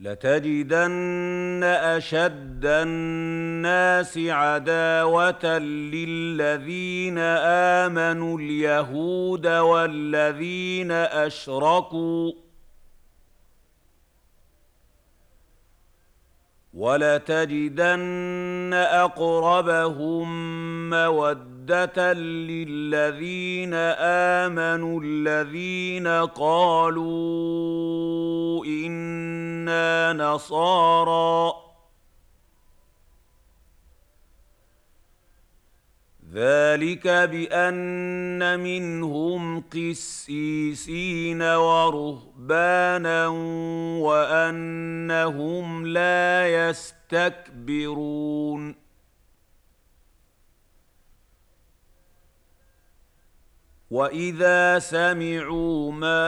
لتجدن أشد الناس عداوة للذين آمنوا اليهود والذين أشركوا ولتجدن أقربهم مودة للذين آمنوا الذين قالوا إنا نصارى ذلك بأن منهم قسيسين ورهبانا وأنهم لا يستكبرون وإذا سمعوا ما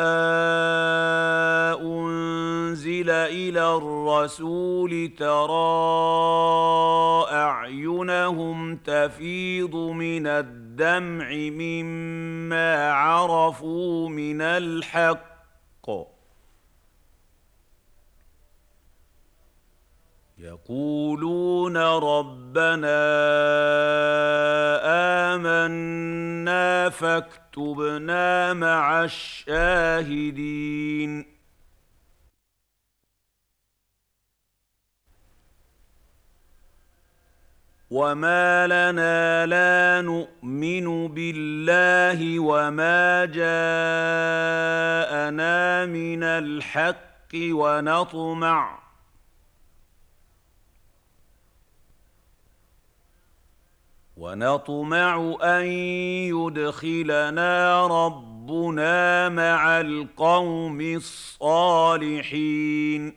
أنزل إلى الرسول ترى أعينهم تفيض من الدمع مما عرفوا من الحق يقولون ربنا آمنا فاكتبنا مع الشاهدين وما لنا لا نؤمن بالله وما جاءنا من الحق ونطمع أن يدخلنا ربنا مع القوم الصالحين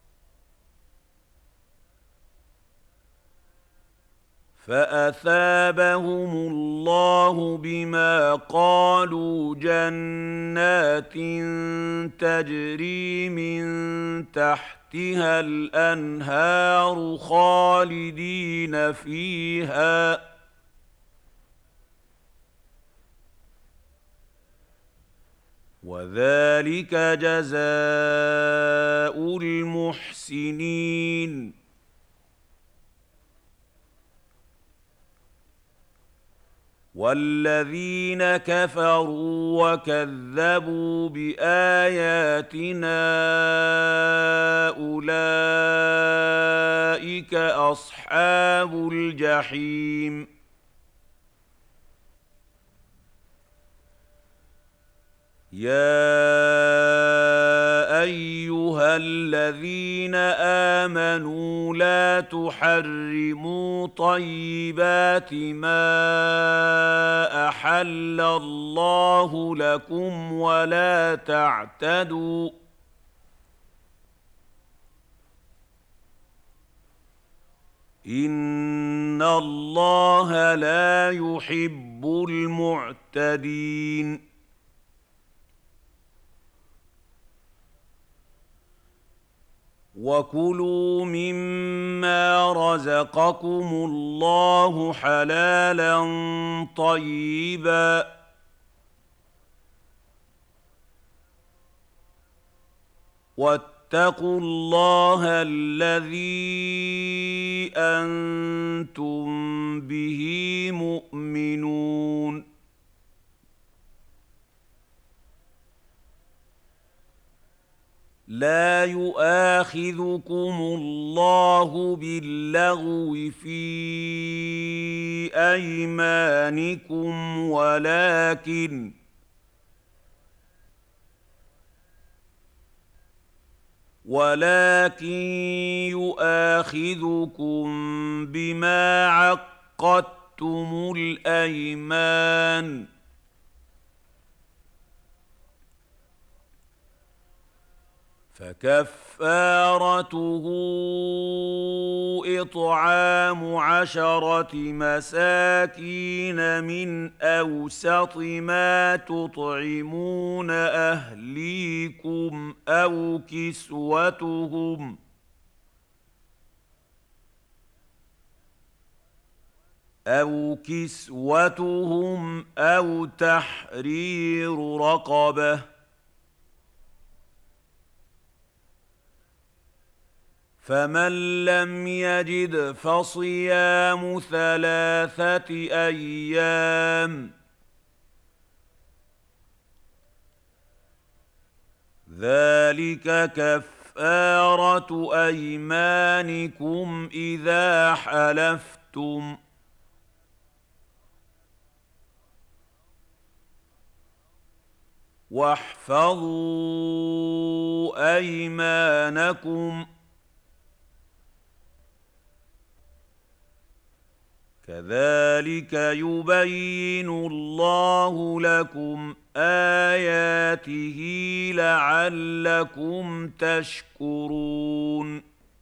فأثابهم الله بما قالوا جنات تجري من تحتها الأنهار خالدين فيها وذلك جزاء المحسنين والذين كفروا وكذبوا بآياتنا أولئك أصحاب الجحيم يا أيها الذين آمنوا لا تحرموا طيبات ما أحل الله لكم ولا تعتدوا إن الله لا يحب المعتدين وكلوا مما رزقكم الله حلالا طيبا واتقوا الله الذي أنتم به مؤمنون لا يؤاخذكم الله باللغو في أيمانكم ولكن يؤاخذكم بما عقدتم الأيمان فكفارته إطعام 10 مساكين من أوسط ما تطعمون أهليكم أو كسوتهم أو تحرير رقبة فمن لم يجد فصيام 3 أيام، ذلك كفارة أيمانكم إذا حلفتم، واحفظوا أيمانكم، كذلك يبين الله لكم آياته لعلكم تشكرون.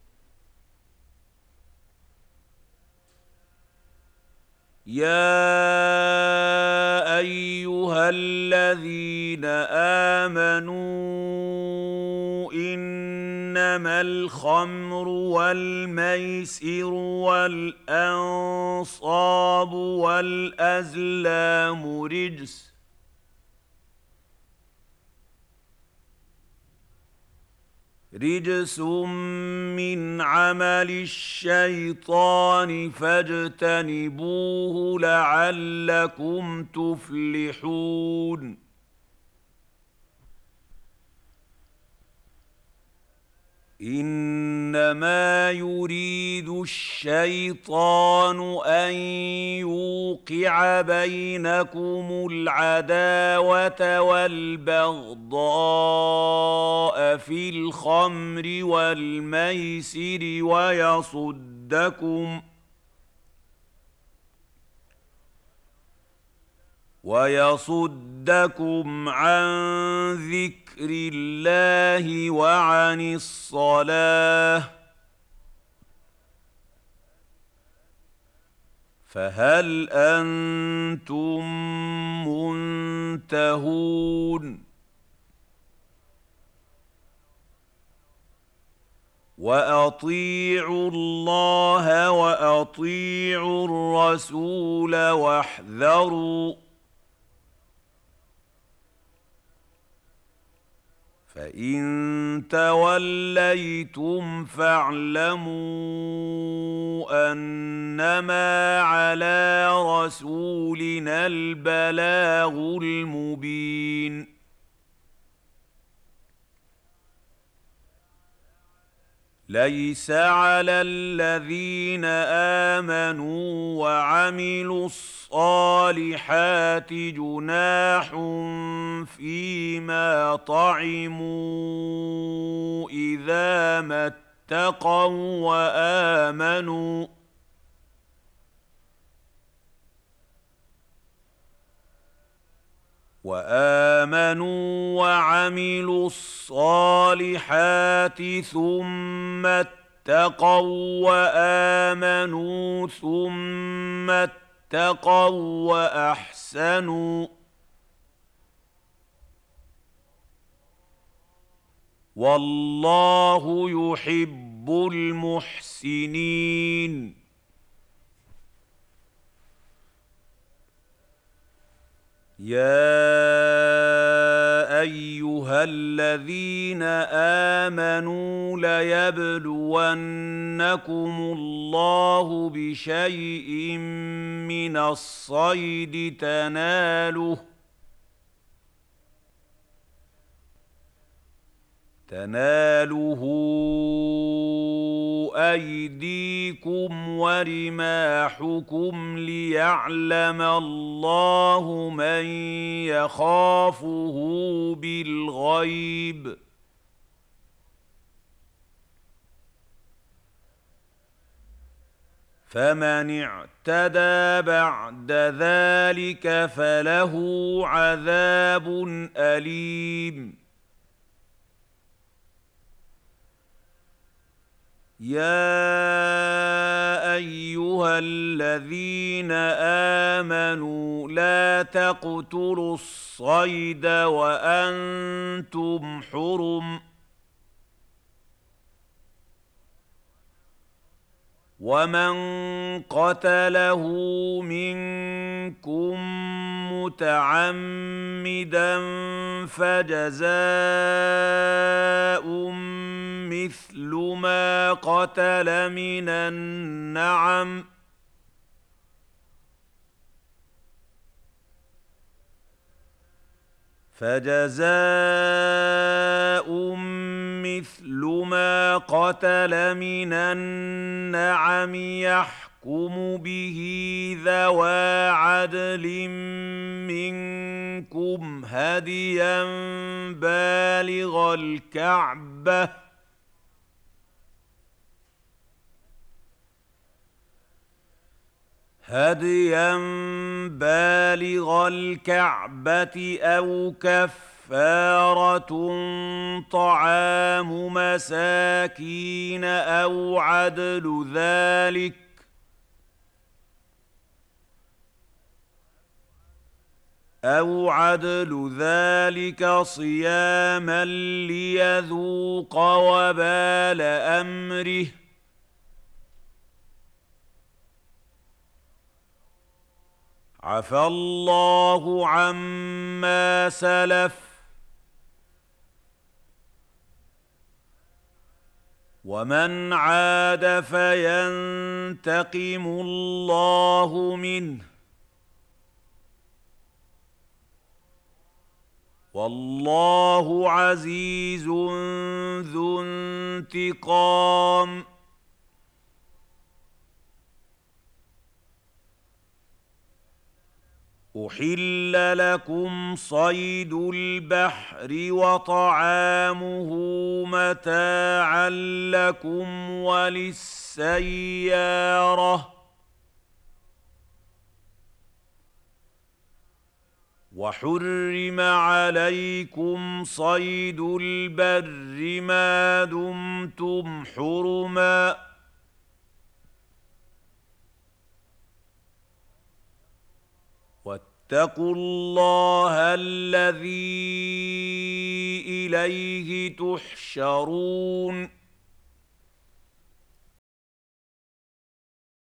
يا أيها الذين آمنوا إنما الخمر والميسر والأنصاب والأزلام رجس من عمل الشيطان فاجتنبوه لعلكم تفلحون. إنما يريد الشيطان أن يوقع بينكم العداوة والبغضاء في الخمر والميسر ويصدكم عن ذكر الله وعن الصلاة، فهل أنتم منتهون؟ وأطيعوا الله وأطيعوا الرسول واحذروا، فإن توليتم فاعلموا أنما على رسولنا البلاغ المبين. ليس على الذين آمنوا وعملوا الصالحات جناح فيما طعموا إذا ما اتقوا وآمنوا وعملوا الصالحات ثم اتقوا وآمنوا ثم اتقوا وأحسنوا، والله يحب المحسنين. يا أيها الذين آمنوا ليبلونكم الله بشيء من الصيد تناله أيديكم ورماحكم ليعلم الله من يخافه بالغيب، فمن اعتدى بعد ذلك فله عذاب أليم. يا أيها الذين آمنوا لا تقتلوا الصيد وأنتم حرم، ومن قتله منكم متعمدا فجزاء مثل ما قتل من النعم فجزاء مثل ما قتل من النعم يحكم به ذوى عدل منكم هديا بالغ الكعبة أو كفارة طعام مساكين أو عدل ذلك صياما ليذوق وبال أمره عفى الله عما سلف ومن عاد فينتقم الله منه والله عزيز ذو انتقام أحل لكم صيد البحر وطعامه متاعا لكم وللسيارة وحرم عليكم صيد البر ما دمتم حرما واتقوا الله الذي إليه تحشرون